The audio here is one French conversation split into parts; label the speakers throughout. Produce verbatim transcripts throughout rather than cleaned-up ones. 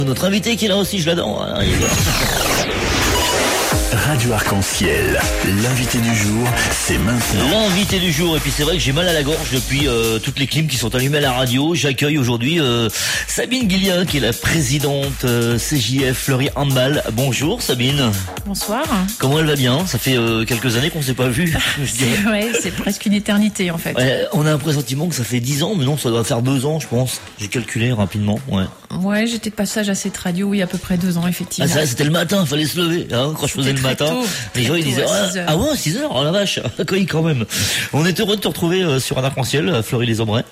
Speaker 1: Notre invité qui est là aussi, je l'adore. Hein, il est là.
Speaker 2: Radio Arc-en-Ciel, l'invité du jour, c'est maintenant.
Speaker 1: L'invité du jour, et puis c'est vrai que j'ai mal à la gorge depuis euh, toutes les clims qui sont allumées à la radio. J'accueille aujourd'hui euh, Sabine Guillain, qui est la présidente euh, C J F Fleury Handball. Bonjour Sabine.
Speaker 3: Bonsoir.
Speaker 1: Comment elle va bien? Ça fait euh, quelques années qu'on ne s'est pas vu.
Speaker 3: C'est vrai, c'est presque une éternité en fait.
Speaker 1: Ouais, on a un pressentiment que ça fait dix ans, mais non, ça doit faire deux ans, je pense. J'ai calculé rapidement. Ouais.
Speaker 3: Ouais, j'étais de passage à cette radio, oui, à peu près deux ans effectivement.
Speaker 1: Ah ça, c'était le matin, fallait se lever. Hein, quand je faisais le matin,
Speaker 3: tôt,
Speaker 1: les gens ils disaient ah, ah ouais, six heures, oh la vache, oui quand même. On est heureux de te retrouver euh, sur un arc-en-ciel à Fleury-les-Aubrais.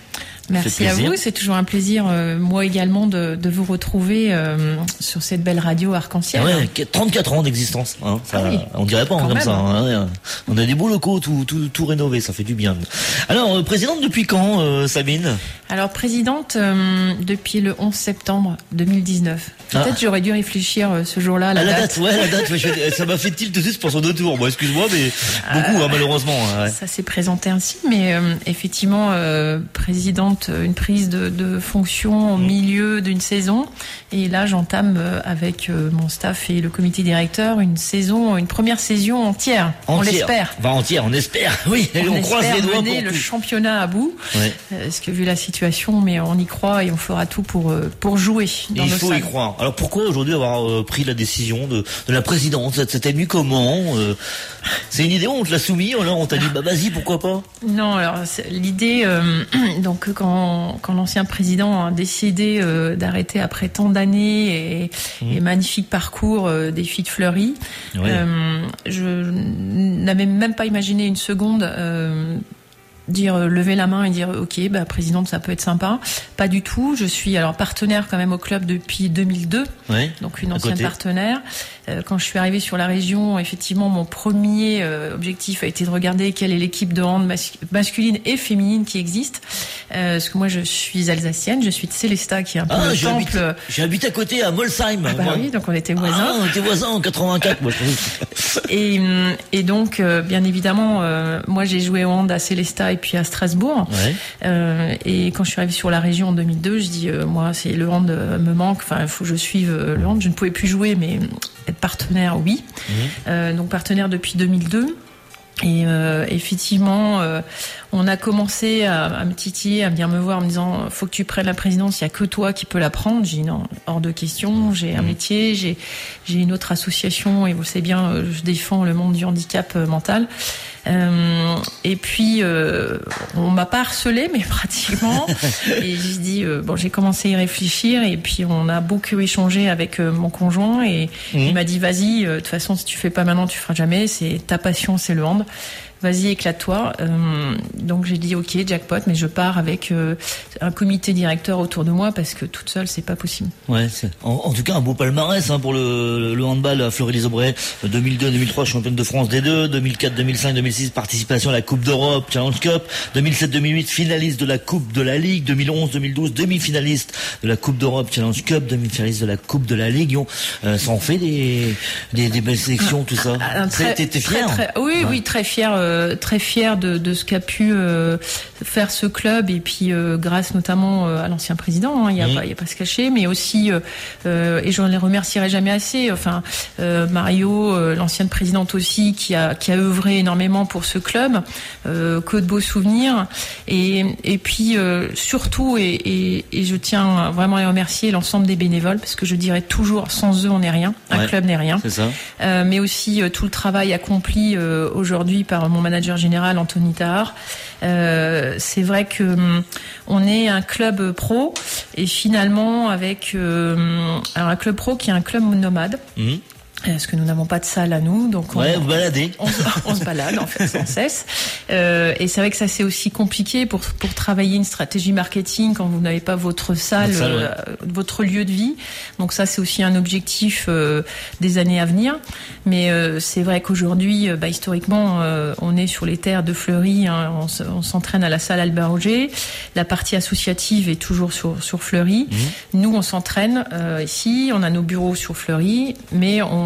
Speaker 3: Merci à vous, c'est toujours un plaisir, euh, moi également, de, de vous retrouver euh, sur cette belle radio arc-en-ciel.
Speaker 1: Ouais, trente-quatre ans d'existence, hein, ça, ah oui, on dirait pas hein, comme même. ça. Hein, on a des beaux locaux, tout, tout, tout rénové, ça fait du bien. Alors, euh, présidente depuis quand, euh, Sabine?
Speaker 3: Alors, présidente euh, depuis le onze septembre deux mille dix-neuf. Peut-être ah. j'aurais dû réfléchir euh, ce jour-là à la,
Speaker 1: à la
Speaker 3: date.
Speaker 1: date. Ouais, la date, ouais, je, ça m'a fait tilt tout de suite pour son deux tours. Bon, excuse-moi, mais beaucoup, euh, hein, malheureusement. Ouais.
Speaker 3: Ça s'est présenté ainsi, mais euh, effectivement, euh, présidente, une prise de, de fonction au mmh. milieu d'une saison. Et là, j'entame euh, avec euh, mon staff et le comité directeur une saison, une première saison entière. entière. On l'espère.
Speaker 1: Enfin, entière, on espère. Oui, on, on croise les doigts
Speaker 3: mener
Speaker 1: pour
Speaker 3: le
Speaker 1: tout.
Speaker 3: championnat à bout. Ouais. Euh, parce que vu la situation, mais on y croit et on fera tout pour euh, pour jouer dans
Speaker 1: et
Speaker 3: nos
Speaker 1: il faut
Speaker 3: salles.
Speaker 1: y croire. Alors pourquoi aujourd'hui avoir euh, pris la décision de, de la présidente? C'était venu comment euh, C'est une idée, on te l'a soumis, alors on t'a dit bah vas-y, pourquoi pas?
Speaker 3: Non, alors l'idée, euh, donc quand quand l'ancien président a décidé euh, d'arrêter après tant d'années et, mmh. et magnifique parcours euh, des filles de Fleury, ouais. euh, je n'avais même pas imaginé une seconde. Euh, dire euh, lever la main et dire ok bah présidente ça peut être sympa, pas du tout. Je suis alors partenaire quand même au club depuis deux mille deux, ouais, donc une ancienne partenaire. Euh, quand je suis arrivée sur la région, effectivement mon premier euh, objectif a été de regarder quelle est l'équipe de hand mas- masculine et féminine qui existe, euh, parce que moi je suis alsacienne, je suis de Célestat qui est un peu
Speaker 1: ah,
Speaker 3: le
Speaker 1: j'ai
Speaker 3: temple.
Speaker 1: Habité, j'ai habité à côté à Molsheim.
Speaker 3: Ah bah
Speaker 1: moi.
Speaker 3: Oui, donc on était voisins.
Speaker 1: Ah, on était voisins en quatre-vingt-quatre. Moi,
Speaker 3: et, et donc euh, bien évidemment euh, moi j'ai joué au hand à Célestat et puis à Strasbourg. Ouais. Euh, et quand je suis arrivée sur la région en deux mille deux, je dis euh, moi c'est le hand euh, me manque. Enfin il faut que je suive euh, le hand. Je ne pouvais plus jouer, mais être partenaire oui. Mmh. Euh, donc partenaire depuis deux mille deux. Et euh, effectivement, euh, on a commencé à, à me titiller, à venir me voir en me disant faut que tu prennes la présidence, il y a que toi qui peux la prendre. J'ai dit non, hors de question, j'ai un métier, j'ai j'ai une autre association et vous le savez bien, je défends le monde du handicap mental. Euh, et puis euh, on m'a pas harcelé mais pratiquement et j'ai dit euh, bon j'ai commencé à y réfléchir et puis on a beaucoup échangé avec euh, mon conjoint et mmh. il m'a dit vas-y de euh, toute façon si tu fais pas maintenant tu feras jamais, c'est ta passion, c'est le hand, vas-y éclate-toi. Euh, donc j'ai dit ok jackpot, mais je pars avec euh, un comité directeur autour de moi parce que toute seule c'est pas possible.
Speaker 1: Ouais, c'est en, en tout cas un beau palmarès hein, pour le, le handball à Fleury-les-Aubrais. deux mille deux deux mille trois championne de France D deux, deux mille quatre deux mille cinq deux mille six participation à la Coupe d'Europe Challenge Cup, deux mille sept deux mille huit finaliste de la Coupe de la Ligue, deux mille onze deux mille douze demi-finaliste de la Coupe d'Europe Challenge Cup, demi-finaliste de la Coupe de la Ligue. Euh, ça en fait des, des, des belles sélections, tout ça.
Speaker 3: Ah, très, t'es, t'es fier très, très, Oui, ouais. oui, très fier. Euh, très fier de, de ce qu'a pu euh, faire ce club et puis euh, grâce notamment euh, à l'ancien président, il hein, n'y a, mmh. a pas à se cacher, mais aussi euh, et je ne les remercierai jamais assez. Enfin, euh, Mario, euh, l'ancienne présidente aussi, qui a qui a œuvré énormément pour ce club, euh, que de beaux souvenirs. Et et puis euh, surtout et, et et je tiens vraiment à remercier l'ensemble des bénévoles parce que je dirais toujours sans eux on n'est rien, un ouais, club n'est rien.
Speaker 1: C'est ça.
Speaker 3: Euh, mais aussi euh, tout le travail accompli euh, aujourd'hui par mon manager général Anthony Tahar. Euh, c'est vrai que hum, on est un club pro et finalement avec euh, alors un club pro qui est un club nomade. Mmh. Parce que nous n'avons pas de salle à nous, donc on,
Speaker 1: ouais, vous baladez.
Speaker 3: On, on se balade en fait sans cesse. Euh, et c'est vrai que ça c'est aussi compliqué pour pour travailler une stratégie marketing quand vous n'avez pas votre salle, votre, salle, ouais. euh, votre lieu de vie. Donc ça c'est aussi un objectif euh, des années à venir. Mais euh, c'est vrai qu'aujourd'hui, bah, historiquement, euh, on est sur les terres de Fleury. Hein, on, on s'entraîne à la salle Albert Roger. La partie associative est toujours sur sur Fleury. Mmh. Nous on s'entraîne euh, ici. On a nos bureaux sur Fleury, mais on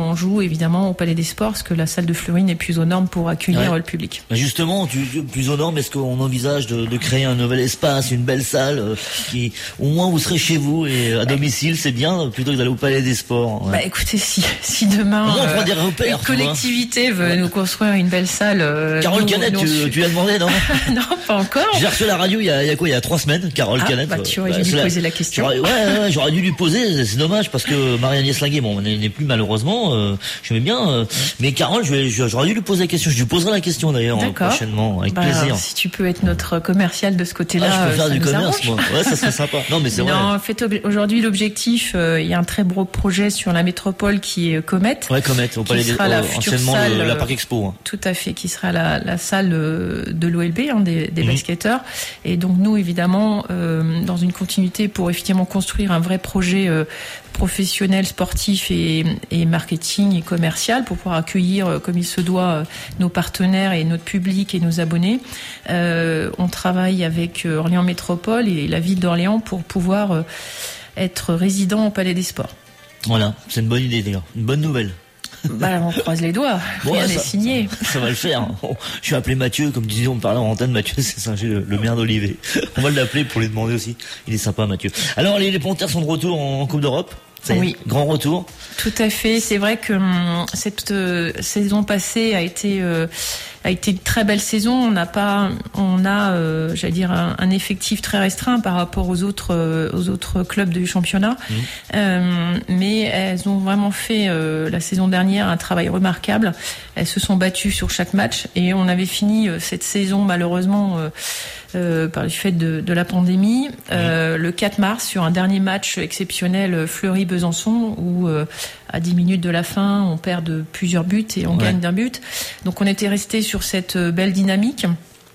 Speaker 3: on joue évidemment au Palais des Sports, parce que la salle de Fleury n'est plus aux normes pour accueillir ouais. le public.
Speaker 1: Justement, tu, plus aux normes, est-ce qu'on envisage de, de créer un nouvel espace, une belle salle euh, qui, au moins, vous serez chez vous et à domicile, c'est bien, plutôt que d'aller au Palais des Sports. Ouais.
Speaker 3: Bah écoutez, si, si demain
Speaker 1: non, euh, des repères,
Speaker 3: une collectivité veut ouais. nous construire une belle salle... Euh,
Speaker 1: Carole Canet, tu, tu l'as demandé, non?
Speaker 3: Non, pas encore.
Speaker 1: J'ai reçu la radio il y a, il y a quoi, il y a trois semaines, Carole
Speaker 3: ah,
Speaker 1: Canet.
Speaker 3: Bah, tu aurais bah, dû lui poser la question.
Speaker 1: J'aurais, ouais, ouais, j'aurais dû lui poser, c'est dommage, parce que Marie-Agnès Linguet, bon, n'est plus malheureusement, euh, je m'aimais bien, euh, mais Carole, je vais, j'aurais dû lui poser la question, je lui poserai la question d'ailleurs, hein, prochainement, avec
Speaker 3: bah,
Speaker 1: plaisir.
Speaker 3: Si tu peux être notre commercial de ce côté-là,
Speaker 1: ah, je peux faire
Speaker 3: ça
Speaker 1: du
Speaker 3: nous
Speaker 1: commerce,
Speaker 3: arrange.
Speaker 1: moi. Ouais, ça serait sympa. Non, mais c'est
Speaker 3: non,
Speaker 1: vrai.
Speaker 3: En fait, aujourd'hui, l'objectif, euh, il y a un très beau projet sur la métropole qui est Comet.
Speaker 1: Ouais, Comet, au Palais des,
Speaker 3: la
Speaker 1: oh, anciennement
Speaker 3: salle,
Speaker 1: le, la Parc Expo. Hein.
Speaker 3: Tout à fait, qui sera la, la salle de l'O L B, hein, des, des mmh. basketteurs. Et donc, nous, évidemment, euh, dans une continuité pour effectivement construire un vrai projet euh, professionnel, sportif et, et marketing et commercial pour pouvoir accueillir euh, comme il se doit euh, nos partenaires et notre public et nos abonnés. Euh, on travaille avec euh, Orléans Métropole et la ville d'Orléans pour pouvoir euh, être résident au Palais des Sports.
Speaker 1: Voilà, c'est une bonne idée d'ailleurs, une bonne nouvelle.
Speaker 3: Bah, on croise les doigts. Bon, rien n'est signé.
Speaker 1: Ça, ça va le faire. Bon, je suis appelé Mathieu, comme disait, on me parlait en antenne, Mathieu, c'est ça, le, le maire d'Olivet. On va l'appeler pour lui demander aussi. Il est sympa, Mathieu. Alors, les, les Panthères sont de retour en, en Coupe d'Europe. Ça
Speaker 3: oui.
Speaker 1: Est, grand retour.
Speaker 3: Tout à fait. C'est vrai que hum, cette euh, saison passée a été euh, a été une très belle saison. On n'a pas, on a, euh, j'allais dire, un, un effectif très restreint par rapport aux autres euh, aux autres clubs du championnat. Mmh. Euh, mais elles ont vraiment fait euh, la saison dernière un travail remarquable. Elles se sont battues sur chaque match et on avait fini euh, cette saison malheureusement. Euh, Euh, par le fait de, de la pandémie, euh, le quatre mars sur un dernier match exceptionnel Fleury-Besançon où euh, à dix minutes de la fin on perd de plusieurs buts et on ouais. gagne d'un but. Donc on était resté sur cette belle dynamique.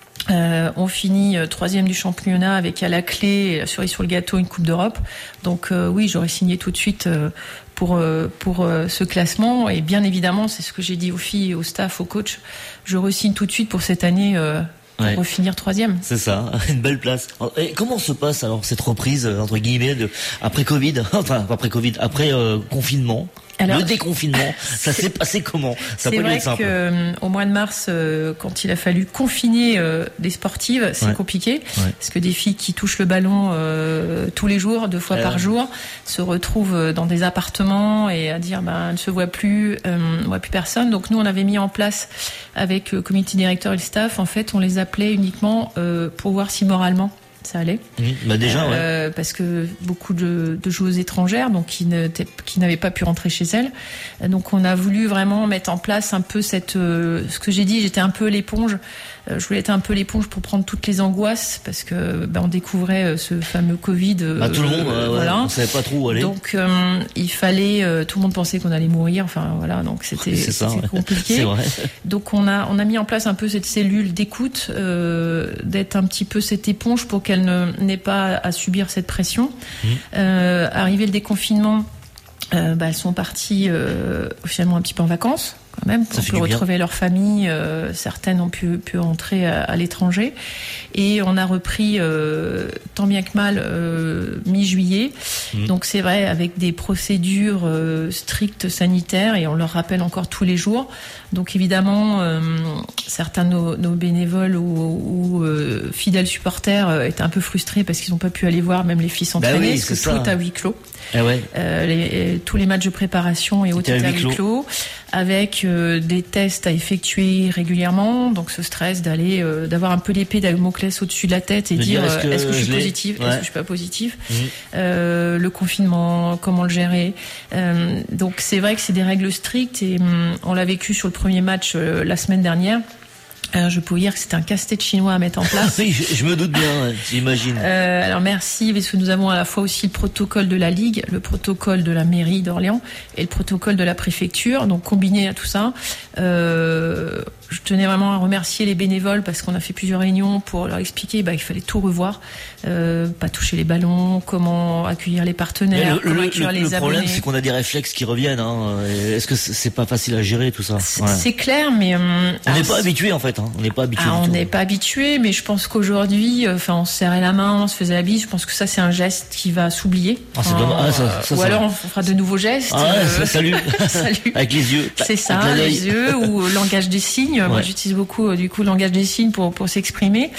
Speaker 3: Euh, on finit euh, troisième du championnat avec à la clé la cerise sur le gâteau une Coupe d'Europe. Donc euh, oui, j'aurais signé tout de suite euh, pour euh, pour euh, ce classement et bien évidemment c'est ce que j'ai dit aux filles, au staff, au coach. Je re-signe tout de suite pour cette année. Euh, Ouais. Pour finir troisième.
Speaker 1: C'est ça, une belle place. Et comment se passe alors cette reprise entre guillemets de après Covid, enfin après Covid, après euh, confinement? Alors, le déconfinement, ça s'est passé comment? Ça
Speaker 3: C'est vrai qu'au euh, mois de mars, euh, quand il a fallu confiner euh, des sportives, c'est ouais. compliqué, ouais. parce que des filles qui touchent le ballon euh, tous les jours, deux fois euh... par jour, se retrouvent dans des appartements et à dire ben, elles ne se voient plus, euh, on ne voit plus personne. Donc nous, on avait mis en place avec le comité directeur et le staff, en fait, on les appelait uniquement euh, pour voir si moralement ça allait.
Speaker 1: Mmh, bah déjà,
Speaker 3: euh,
Speaker 1: ouais.
Speaker 3: Parce que beaucoup de, de joueuses étrangères, donc qui, ne, qui n'avaient pas pu rentrer chez elles. Donc on a voulu vraiment mettre en place un peu cette, euh, ce que j'ai dit, j'étais un peu l'éponge. Euh, je voulais être un peu l'éponge pour prendre toutes les angoisses parce que ben, on découvrait ce fameux Covid. Euh,
Speaker 1: bah, tout le monde, euh,
Speaker 3: voilà.
Speaker 1: Ouais, on savait pas trop où aller.
Speaker 3: Donc euh, il fallait, euh, tout le monde pensait qu'on allait mourir. Enfin voilà, donc c'était,
Speaker 1: c'est ça,
Speaker 3: c'était
Speaker 1: ouais.
Speaker 3: compliqué.
Speaker 1: C'est vrai.
Speaker 3: Donc on a, on a mis en place un peu cette cellule d'écoute, euh, d'être un petit peu cette éponge pour qu'elle ne, n'ait pas à subir cette pression. Mmh. Euh, arrivé le déconfinement, euh, bah, elles sont parties euh, officiellement un petit peu en vacances. Quand même, pour pu retrouver leur famille. Euh, certaines ont pu, pu rentrer à, à l'étranger. Et on a repris, euh, tant bien que mal, euh, mi-juillet. Mmh. Donc c'est vrai, avec des procédures euh, strictes sanitaires, et on leur rappelle encore tous les jours. Donc évidemment, euh, certains de nos, nos bénévoles ou, ou euh, fidèles supporters euh, étaient un peu frustrés parce qu'ils n'ont pas pu aller voir même les filles s'entraîner, bah oui, parce que ça. Tout à huis clos.
Speaker 1: Ah ouais.
Speaker 3: euh, les, tous les matchs de préparation et autres étaient à huis clos, clos avec euh, des tests à effectuer régulièrement. Donc ce stress d'aller, euh, d'avoir un peu l'épée d'Amoclès au-dessus de la tête et de dire, dire est-ce que, est-ce que je suis positive, ouais. est-ce que je suis pas positive, mmh. euh, le confinement, comment le gérer. Euh, donc c'est vrai que c'est des règles strictes et hum, on l'a vécu sur le premier match euh, la semaine dernière. Alors, je peux vous dire que c'est un casse-tête chinois à mettre en place.
Speaker 1: Oui, je, je me doute bien, j'imagine.
Speaker 3: Euh, alors merci, parce que nous avons à la fois aussi le protocole de la Ligue, le protocole de la mairie d'Orléans et le protocole de la préfecture. Donc combiné à tout ça, euh, je tenais vraiment à remercier les bénévoles parce qu'on a fait plusieurs réunions pour leur expliquer bah, qu'il fallait tout revoir, euh, pas toucher les ballons, comment accueillir les partenaires,
Speaker 1: le,
Speaker 3: comment
Speaker 1: le,
Speaker 3: accueillir
Speaker 1: le,
Speaker 3: les
Speaker 1: le
Speaker 3: abonnés.
Speaker 1: Le problème, c'est qu'on a des réflexes qui reviennent. Hein. Est-ce que c'est pas facile à gérer tout ça?
Speaker 3: C'est, ouais. c'est clair, mais euh,
Speaker 1: on n'est pas habitué en fait. fait. Hein. On n'est pas habitué.
Speaker 3: Ah, on n'est pas habitué, mais je pense qu'aujourd'hui, enfin, on se serrait la main, on se faisait la bise. Je pense que ça, c'est un geste qui va s'oublier.
Speaker 1: Ah, c'est dommage. Ah, ça, ça,
Speaker 3: ou
Speaker 1: ça,
Speaker 3: alors on fera de nouveaux gestes.
Speaker 1: Ah, ouais,
Speaker 3: euh...
Speaker 1: salut.
Speaker 3: salut.
Speaker 1: Avec les yeux.
Speaker 3: C'est ça, les yeux ou le langage des signes. Ouais. Moi, j'utilise beaucoup du coup le langage des signes pour pour s'exprimer.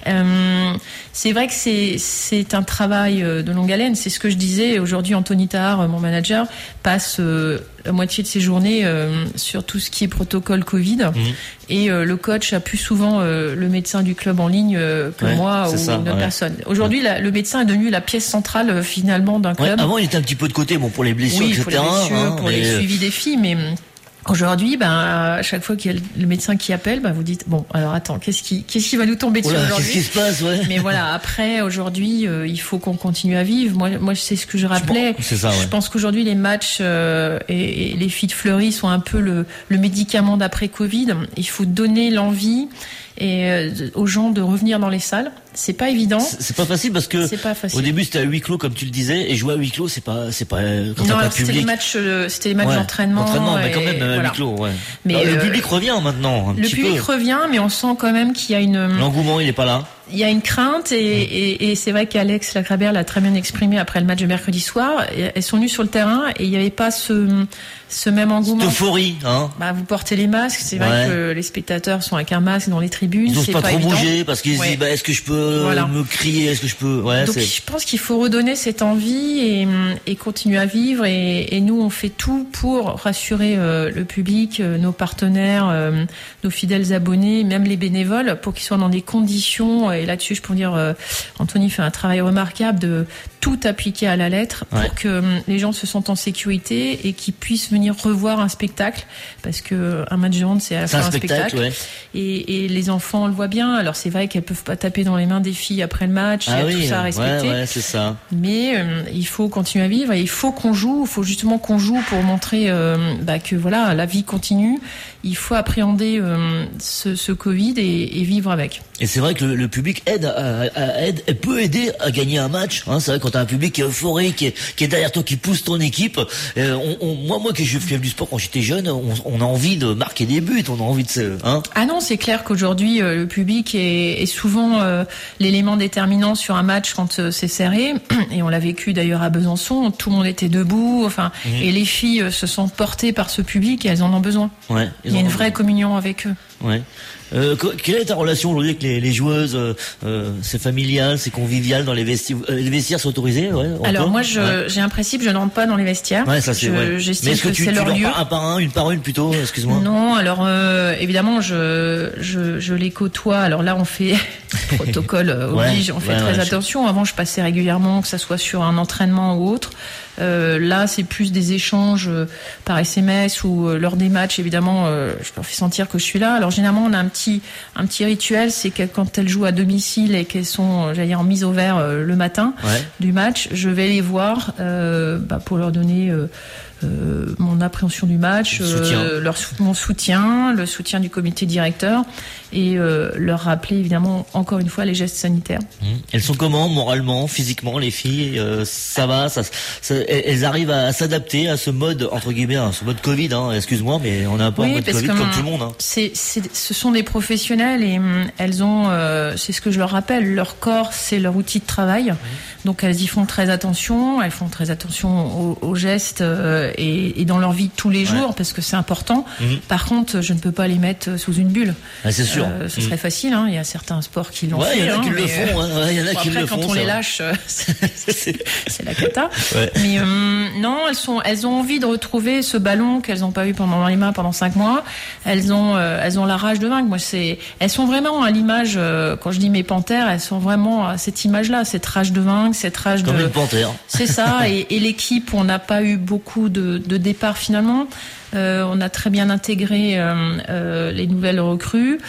Speaker 3: Euh, c'est vrai que c'est c'est un travail de longue haleine. C'est ce que je disais. Aujourd'hui, Anthony Tahar, mon manager, passe euh, la moitié de ses journées euh, sur tout ce qui est protocole Covid. Mmh. Et euh, le coach a plus souvent euh, le médecin du club en ligne euh, que
Speaker 1: ouais,
Speaker 3: moi ou
Speaker 1: ça,
Speaker 3: une autre
Speaker 1: ouais.
Speaker 3: personne. Aujourd'hui, la, le médecin est devenu la pièce centrale euh, finalement d'un club.
Speaker 1: Ouais, avant, il était un petit peu de côté, bon pour les blessures,
Speaker 3: oui,
Speaker 1: et cetera.
Speaker 3: Pour les blessures,
Speaker 1: hein,
Speaker 3: pour
Speaker 1: mais...
Speaker 3: les suivis des filles, mais aujourd'hui, ben, à chaque fois qu'il y a le médecin qui appelle, ben, vous dites, bon, alors attends, qu'est-ce qui, qu'est-ce qui va nous tomber dessus aujourd'hui?
Speaker 1: Qu'est-ce qui se passe, ouais.
Speaker 3: Mais voilà, après, aujourd'hui, euh, il faut qu'on continue à vivre. Moi, moi, c'est ce que je rappelais.
Speaker 1: Je pense, c'est ça, ouais.
Speaker 3: Je pense qu'aujourd'hui, les matchs euh, et, et les filles de Fleury sont un peu le, le médicament d'après Covid. Il faut donner l'envie et euh, aux gens de revenir dans les salles. C'est pas évident.
Speaker 1: C'est, c'est pas facile parce que
Speaker 3: c'est pas facile.
Speaker 1: Au début c'était à huis clos comme tu le disais, et jouer à huis clos c'est pas c'est pas quand
Speaker 3: non,
Speaker 1: t'as
Speaker 3: alors
Speaker 1: pas
Speaker 3: c'était
Speaker 1: public.
Speaker 3: les matchs euh, c'était les matchs
Speaker 1: ouais,
Speaker 3: d'entraînement.
Speaker 1: Entraînement, mais quand
Speaker 3: et,
Speaker 1: même à
Speaker 3: voilà.
Speaker 1: huis clos, ouais.
Speaker 3: Mais
Speaker 1: alors,
Speaker 3: euh,
Speaker 1: le public revient maintenant un
Speaker 3: le
Speaker 1: petit peu.
Speaker 3: Le public revient, mais on sent quand même qu'il y a une
Speaker 1: l'engouement, il est pas là.
Speaker 3: Il y a une crainte et, mmh. et, et c'est vrai qu'Alex Lacrabert l'a très bien exprimé après le match de mercredi soir. Elles sont venues sur le terrain et il n'y avait pas ce, ce même engouement.
Speaker 1: Cette euphorie, hein.
Speaker 3: Bah, vous portez les masques, c'est vrai ouais. que les spectateurs sont avec un masque dans les tribunes.
Speaker 1: Ils n'osent pas, pas trop
Speaker 3: évident.
Speaker 1: bouger parce qu'ils
Speaker 3: ouais.
Speaker 1: se disent bah, est-ce que je peux voilà. me crier, est-ce que je peux. Ouais,
Speaker 3: Donc
Speaker 1: c'est...
Speaker 3: je pense qu'il faut redonner cette envie et, et continuer à vivre. Et, et nous, on fait tout pour rassurer euh, le public, euh, nos partenaires, euh, nos fidèles abonnés, même les bénévoles, pour qu'ils soient dans des conditions. Et là-dessus, je peux dire. Euh, Anthony fait un travail remarquable de tout appliquer à la lettre pour ouais. que um, les gens se sentent en sécurité et qu'ils puissent venir revoir un spectacle parce que un match de hand c'est à la
Speaker 1: c'est
Speaker 3: fois un,
Speaker 1: un
Speaker 3: spectacle,
Speaker 1: spectacle ouais.
Speaker 3: et, et les enfants le voient bien. Alors c'est vrai qu'elles peuvent pas taper dans les mains des filles après le match,
Speaker 1: ah
Speaker 3: il y a
Speaker 1: oui,
Speaker 3: tout ça à respecter.
Speaker 1: Ouais, ouais, c'est ça.
Speaker 3: Mais um, il faut continuer à vivre et il faut qu'on joue, il faut justement qu'on joue pour montrer euh, bah, que voilà la vie continue. Il faut appréhender euh, ce, ce Covid et, et vivre avec.
Speaker 1: Et c'est vrai que le, le public aide, à, à, aide, peut aider à gagner un match. Hein. C'est vrai quand t'as un public qui est euphorique, qui est, qui est derrière toi, qui pousse ton équipe. Euh, on, on, moi, moi, qui je fais du sport quand j'étais jeune, on, on a envie de marquer des buts, on a envie de se. Hein.
Speaker 3: Ah non, c'est clair qu'aujourd'hui euh, le public est, est souvent euh, l'élément déterminant sur un match quand euh, c'est serré. Et on l'a vécu d'ailleurs à Besançon. Tout le monde était debout. Enfin, mmh. et les filles euh, se sentent portées par ce public et elles en ont besoin.
Speaker 1: Ouais,
Speaker 3: il y a une vraie communion avec eux.
Speaker 1: Ouais. Euh, quelle est ta relation aujourd'hui avec les, les joueuses euh, euh, c'est familial, c'est convivial dans les vestiaires. Euh, les vestiaires sont autorisés, ouais.
Speaker 3: Alors moi, je, ouais. j'ai un principe, je ne rentre pas dans les vestiaires.
Speaker 1: Ouais, ça c'est.
Speaker 3: Je,
Speaker 1: ouais.
Speaker 3: J'estime
Speaker 1: Mais est-ce que,
Speaker 3: que
Speaker 1: tu,
Speaker 3: c'est
Speaker 1: tu
Speaker 3: leur lieu.
Speaker 1: Un par un, une par une plutôt. Excuse-moi.
Speaker 3: Non, alors euh, évidemment, je, je je les côtoie. Alors là, on fait protocole oblige, ouais, on fait ouais, très ouais, attention. Je... Avant, je passais régulièrement, que ça soit sur un entraînement ou autre. Euh, là, c'est plus des échanges euh, par S M S ou euh, lors des matchs. Évidemment, euh, je leur fais sentir que je suis là. Alors généralement, on a un petit un petit rituel, c'est que quand elles jouent à domicile et qu'elles sont, j'allais dire, en mise au vert euh, le matin
Speaker 1: ouais.
Speaker 3: du match, je vais les voir euh, bah, pour leur donner euh, euh, mon appréhension du match, euh, leur mon soutien, le soutien du comité directeur et euh, leur rappeler évidemment encore une fois les gestes sanitaires.
Speaker 1: Mmh. Elles sont comment moralement, physiquement les filles euh, ça va, ça, ça, elles arrivent à s'adapter à ce mode entre guillemets, à ce mode Covid. Hein, excuse-moi, mais on a un peu
Speaker 3: oui,
Speaker 1: un mode Covid comme tout le monde. Hein.
Speaker 3: C'est, c'est, ce sont des professionnels et hum, elles ont, euh, c'est ce que je leur rappelle, leur corps c'est leur outil de travail. Mmh. Donc elles y font très attention, elles font très attention aux, aux gestes euh, et, et dans leur vie de tous les jours ouais. parce que c'est important. Mmh. Par contre, je ne peux pas les mettre sous une bulle.
Speaker 1: Ah, c'est sûr.
Speaker 3: Euh, ce serait mmh. facile. Hein. Il y a certains sports qui l'ont
Speaker 1: ouais,
Speaker 3: fait.
Speaker 1: Il y en a
Speaker 3: hein,
Speaker 1: qui
Speaker 3: mais,
Speaker 1: le font. Hein. Ouais, il y en a
Speaker 3: bon,
Speaker 1: qui
Speaker 3: après,
Speaker 1: le
Speaker 3: quand
Speaker 1: font.
Speaker 3: on
Speaker 1: ça.
Speaker 3: les lâche, c'est, c'est la cata.
Speaker 1: Ouais.
Speaker 3: Mais euh, non, elles sont, elles ont envie de retrouver ce ballon qu'elles n'ont pas eu pendant dans les mains pendant cinq mois. Elles ont, euh, elles ont la rage de vaincre. Moi, c'est, elles sont vraiment à l'image. Euh, quand je dis mes panthères, elles sont vraiment à cette image-là, cette rage de vaincre, cette rage
Speaker 1: Comme
Speaker 3: de.
Speaker 1: une panthère.
Speaker 3: C'est ça. et, et l'équipe, on n'a pas eu beaucoup de, de départs finalement. Euh, on a très bien intégré euh, euh, les nouvelles recrues.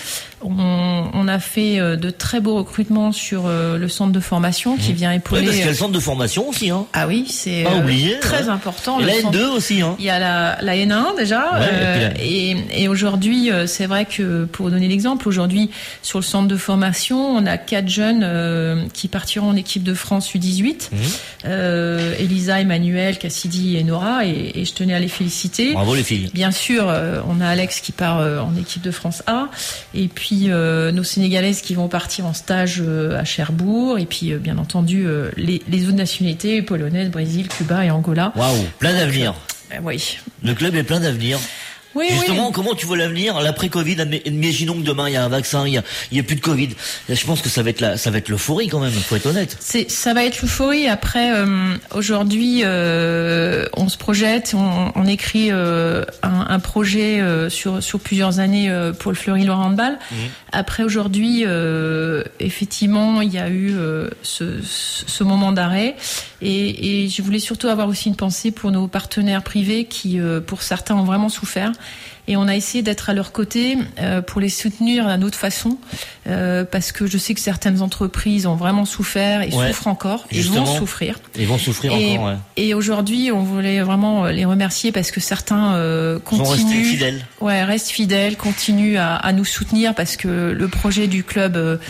Speaker 3: On, on a fait euh, de très beaux recrutements sur euh, le centre de formation qui mmh. vient épauler.
Speaker 1: Oui, parce qu'il y a le centre de formation aussi. Hein.
Speaker 3: Ah oui, c'est
Speaker 1: pas
Speaker 3: euh,
Speaker 1: oublié,
Speaker 3: très
Speaker 1: hein.
Speaker 3: important.
Speaker 1: Et
Speaker 3: le
Speaker 1: la
Speaker 3: centre...
Speaker 1: N deux aussi. Hein.
Speaker 3: Il y a la, la N un déjà.
Speaker 1: Ouais,
Speaker 3: euh,
Speaker 1: et,
Speaker 3: puis... et, et aujourd'hui, euh, c'est vrai que pour donner l'exemple, aujourd'hui sur le centre de formation, on a quatre jeunes euh, qui partiront en équipe de France U dix-huit. Mmh. Euh, Elisa, Emmanuel, Cassidy et Nora. Et, et je tenais à les féliciter.
Speaker 1: Bravo les filles.
Speaker 3: Bien sûr, euh, on a Alex qui part euh, en équipe de France A. Et puis puis euh, nos Sénégalaises qui vont partir en stage euh, à Cherbourg, et puis euh, bien entendu euh, les, les autres nationalités, polonaises, Brésil, Cuba et Angola.
Speaker 1: Waouh, plein d'avenir.
Speaker 3: Euh, oui.
Speaker 1: Le club est plein d'avenir.
Speaker 3: Oui,
Speaker 1: Justement,
Speaker 3: oui.
Speaker 1: comment tu vois l'avenir, l'après-Covid? Imaginons que demain il y a un vaccin, il y a, il y a plus de Covid. Je pense que ça va être la, ça va être l'euphorie quand même. Faut être honnête.
Speaker 3: C'est, ça va être l'euphorie. Après, euh, aujourd'hui, euh, on se projette, on, on écrit euh, un, un projet euh, sur sur plusieurs années euh, pour le Fleury-Loire Handball. Mmh. Après, aujourd'hui, euh, effectivement, il y a eu euh, ce, ce moment d'arrêt, et, et je voulais surtout avoir aussi une pensée pour nos partenaires privés qui, euh, pour certains, ont vraiment souffert. Et on a essayé d'être à leur côté euh, pour les soutenir d'une autre façon, euh, parce que je sais que certaines entreprises ont vraiment souffert et ouais, souffrent encore, et vont souffrir.
Speaker 1: Ils vont souffrir
Speaker 3: et,
Speaker 1: encore, ouais.
Speaker 3: Et aujourd'hui, on voulait vraiment les remercier parce que certains euh, continuent,
Speaker 1: sont restés fidèles.
Speaker 3: Ouais, restent fidèles, continuent à, à nous soutenir parce que le projet du club euh,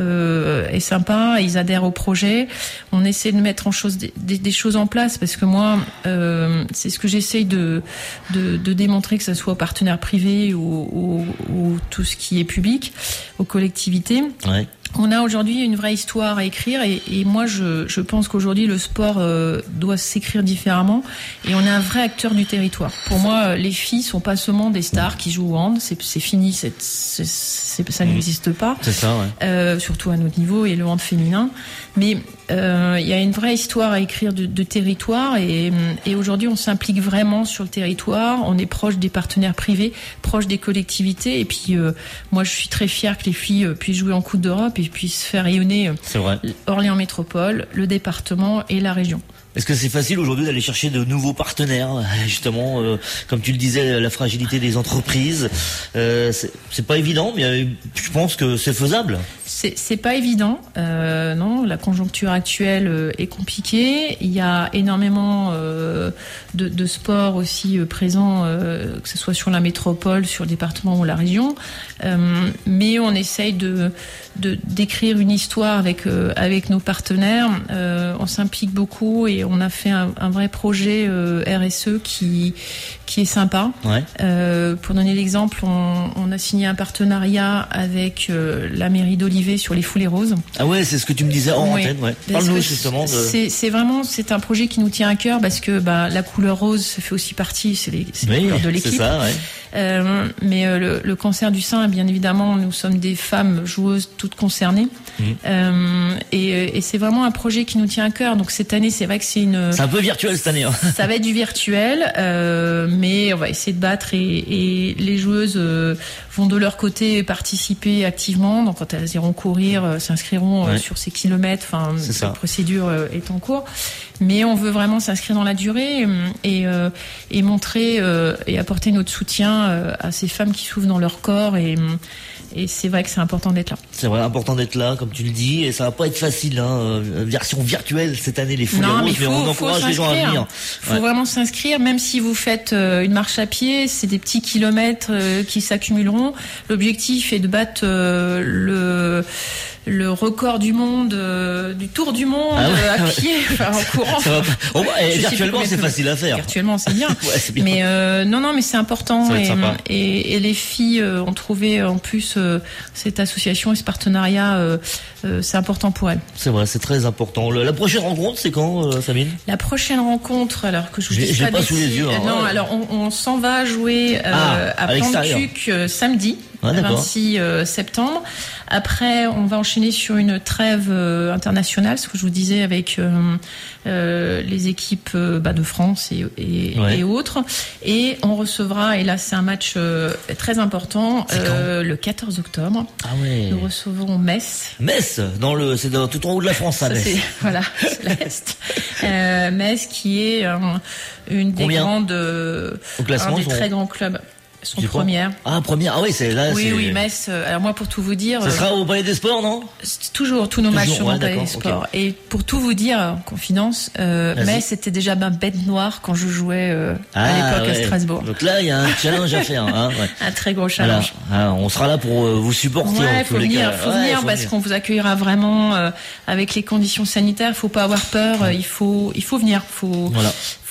Speaker 3: euh, est sympa, ils adhèrent au projet. On essaie de mettre en chose des, des, des choses en place parce que moi, euh, c'est ce que j'essaye de, de, de démontrer, que ce soit aux partenaires privés ou, ou, ou tout ce qui est public, aux collectivités.
Speaker 1: Ouais.
Speaker 3: On a aujourd'hui une vraie histoire à écrire, et, et moi je, je pense qu'aujourd'hui le sport euh, doit s'écrire différemment, et on est un vrai acteur du territoire. Pour moi, les filles sont pas seulement des stars qui jouent au hand, c'est, c'est fini, c'est, c'est, c'est, ça n'existe pas.
Speaker 1: C'est ça, ouais.
Speaker 3: Euh, surtout à notre niveau, et le hand féminin. Mais euh, il y a une vraie histoire à écrire de, de territoire, et, et aujourd'hui on s'implique vraiment sur le territoire. On est proche des partenaires privés, proche des collectivités, et puis euh, moi je suis très fière que les filles euh, puissent jouer en Coupe d'Europe et puissent faire rayonner Orléans Métropole, le département et la région.
Speaker 1: Est-ce que c'est facile aujourd'hui d'aller chercher de nouveaux partenaires, justement, euh, comme tu le disais, la fragilité des entreprises, euh, c'est, c'est pas évident, mais je pense que c'est faisable.
Speaker 3: C'est, c'est pas évident, euh, non. La conjoncture actuelle euh, est compliquée. Il y a énormément euh, de, de sports aussi euh, présents, euh, que ce soit sur la métropole, sur le département ou la région. Euh, mais on essaye de, de d'écrire une histoire avec euh, avec nos partenaires. Euh, on s'implique beaucoup et on a fait un, un vrai projet euh, R S E qui qui est sympa.
Speaker 1: Ouais.
Speaker 3: Euh, pour donner l'exemple, on, on a signé un partenariat avec euh, la mairie d'Olivet sur les foulées roses.
Speaker 1: Ah ouais, c'est ce que tu me disais en oui. antenne. Ouais. Parle-nous justement. De...
Speaker 3: C'est, c'est vraiment, c'est un projet qui nous tient à cœur parce que bah, la couleur rose, ça fait aussi partie, c'est les, c'est oui, les couleurs de l'équipe.
Speaker 1: C'est ça, ouais.
Speaker 3: Euh, mais euh, le, le cancer du sein, bien évidemment, nous sommes des femmes joueuses toutes concernées. Mmh. Euh, et, et c'est vraiment un projet qui nous tient à cœur. Donc cette année, c'est vrai que c'est une.
Speaker 1: C'est un peu virtuel cette année. Hein.
Speaker 3: Ça va être du virtuel, euh, mais on va essayer de battre et, et les joueuses euh, vont de leur côté participer activement. Donc quand elles iront courir, euh, s'inscriront ouais. euh, sur ces kilomètres. Enfin, la procédure euh, est en cours. Mais on veut vraiment s'inscrire dans la durée et, euh, et montrer euh, et apporter notre soutien euh, à ces femmes qui souffrent dans leur corps. Et, et c'est vrai que c'est important d'être là.
Speaker 1: C'est vrai, important d'être là, comme tu le dis. Et ça va pas être facile, hein. Version virtuelle cette année, les foulées roses, mais, faut, mais on encourage les gens à venir.
Speaker 3: Il faut ouais. vraiment s'inscrire, même si vous faites euh, une marche à pied, c'est des petits kilomètres euh, qui s'accumuleront. L'objectif est de battre euh, le... le record du monde, euh, du tour du monde ah ouais, à pied, enfin en courant.
Speaker 1: Ça va pas. Oh, bah, et virtuellement, c'est facile à faire.
Speaker 3: Virtuellement, c'est bien.
Speaker 1: ouais, c'est bien.
Speaker 3: Mais euh, non, non, mais c'est important. Et, et, et les filles euh, ont trouvé en plus euh, cette association et ce partenariat, euh, euh, c'est important pour elles.
Speaker 1: C'est vrai, c'est très important. Le, la prochaine rencontre, c'est quand, euh, Sabine ?
Speaker 3: La prochaine rencontre, alors que je vous dis
Speaker 1: je
Speaker 3: pas,
Speaker 1: pas sous les yeux. Hein,
Speaker 3: non,
Speaker 1: ouais.
Speaker 3: alors on, on s'en va jouer euh,
Speaker 1: ah,
Speaker 3: à Plantuc euh, samedi.
Speaker 1: Ah,
Speaker 3: le vingt-six septembre. Après, on va enchaîner sur une trêve euh, internationale, ce que je vous disais, avec euh, euh, les équipes euh, bah, de France et, et, ouais. et autres. Et on recevra, et là c'est un match euh, très important, euh, le quatorze octobre.
Speaker 1: Ah ouais.
Speaker 3: Nous recevons Metz.
Speaker 1: Metz, dans le, c'est dans, tout en haut de la France, ça, Metz.
Speaker 3: C'est, voilà, c'est l'Est. euh, Metz qui est euh, une des
Speaker 1: Combien
Speaker 3: grandes, euh, un des très grands clubs. Son première.
Speaker 1: Ah, première. Ah oui, c'est là.
Speaker 3: Oui,
Speaker 1: c'est...
Speaker 3: oui, Metz. Alors moi, pour tout vous dire.
Speaker 1: Ça sera au Palais des Sports, non ?
Speaker 3: Toujours, tous nos
Speaker 1: Toujours,
Speaker 3: matchs seront
Speaker 1: ouais,
Speaker 3: au Palais des Sports. Okay. Et pour tout vous dire, en confidence, euh, Metz c'était déjà ma bête noire quand je jouais euh, ah, à l'époque ouais. à Strasbourg.
Speaker 1: Donc là, il y a un challenge à faire. Hein, ouais.
Speaker 3: Un très gros challenge.
Speaker 1: Alors, on sera là pour vous supporter.
Speaker 3: Ouais,
Speaker 1: en
Speaker 3: faut
Speaker 1: tous les
Speaker 3: venir,
Speaker 1: cas.
Speaker 3: faut
Speaker 1: ouais,
Speaker 3: venir
Speaker 1: faut
Speaker 3: parce
Speaker 1: venir.
Speaker 3: qu'on vous accueillera vraiment euh, avec les conditions sanitaires. Il faut pas avoir peur. Il faut, il faut venir. Faut.
Speaker 1: Voilà.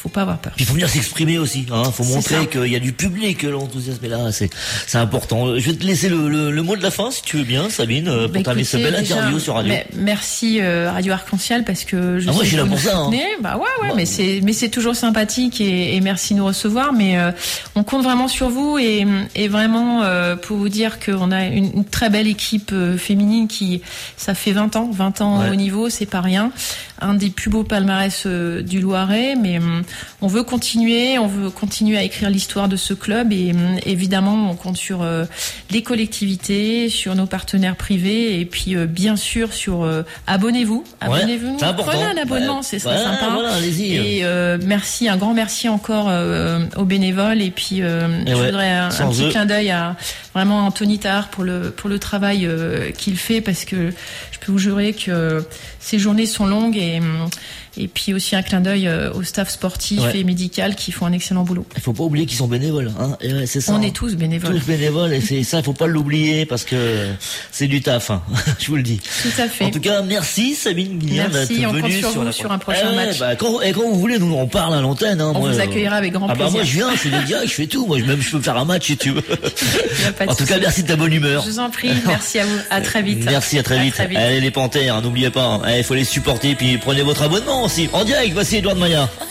Speaker 3: faut pas avoir peur.
Speaker 1: Puis il faut venir s'exprimer aussi, hein. Faut montrer qu'il y a du public, l'enthousiasme est là, c'est, c'est important. Je vais te laisser le, le, le mot de la fin, si tu veux bien, Sabine, pour bah, terminer cette belle interview sur Radio.
Speaker 3: Merci, euh, Radio Arc-en-Ciel, parce que je
Speaker 1: ah,
Speaker 3: sais
Speaker 1: moi, je suis
Speaker 3: que
Speaker 1: là
Speaker 3: vous
Speaker 1: pour ça, hein.
Speaker 3: Bah ouais, ouais, ouais. mais c'est, mais c'est toujours sympathique et, et merci de nous recevoir, mais, euh, on compte vraiment sur vous et, et vraiment, euh, pour vous dire qu'on a une, une très belle équipe euh, féminine qui, ça fait vingt ans, vingt ans ouais. au niveau, c'est pas rien. Un des plus beaux palmarès euh, du Loiret, mais euh, on veut continuer, on veut continuer à écrire l'histoire de ce club et euh, évidemment on compte sur euh, les collectivités, sur nos partenaires privés et puis euh, bien sûr sur euh, abonnez-vous, abonnez-vous,
Speaker 1: ouais,
Speaker 3: prenez un abonnement, ouais, c'est ça ouais, sympa.
Speaker 1: Voilà, allez-y.
Speaker 3: Et euh, merci, un grand merci encore euh, aux bénévoles et puis euh, et je ouais, voudrais un, un petit eux. clin d'œil à vraiment Anthony Tahar pour le pour le travail euh, qu'il fait parce que je peux vous jurer que ces journées sont longues et et puis aussi un clin d'œil au staff sportif ouais. et médical qui font un excellent boulot.
Speaker 1: Il faut pas oublier qu'ils sont bénévoles, hein. Et ouais, c'est ça.
Speaker 3: On
Speaker 1: hein.
Speaker 3: est tous bénévoles.
Speaker 1: Tous bénévoles et c'est ça, il faut pas l'oublier parce que c'est du taf, hein. Je vous le dis.
Speaker 3: Tout à fait.
Speaker 1: En tout cas, merci Sabine Guignard d'être venue
Speaker 3: on compte sur,
Speaker 1: sur,
Speaker 3: vous
Speaker 1: la...
Speaker 3: sur un prochain
Speaker 1: eh,
Speaker 3: match.
Speaker 1: Bah, quand, et quand vous voulez, nous on parle à l'antenne. Hein,
Speaker 3: on
Speaker 1: moi,
Speaker 3: vous accueillera avec grand
Speaker 1: ah
Speaker 3: plaisir.
Speaker 1: Bah moi je viens, je fais des directs, je fais tout. Moi même je peux faire un match si tu veux. En tout
Speaker 3: souci.
Speaker 1: cas, merci de ta bonne humeur.
Speaker 3: Je vous en prie. Merci à vous. À très vite.
Speaker 1: Merci à très vite. À très vite. Allez les Panthères, n'oubliez pas. Il faut les supporter puis prenez votre abonnement aussi. En direct, voici Edouard Maillard.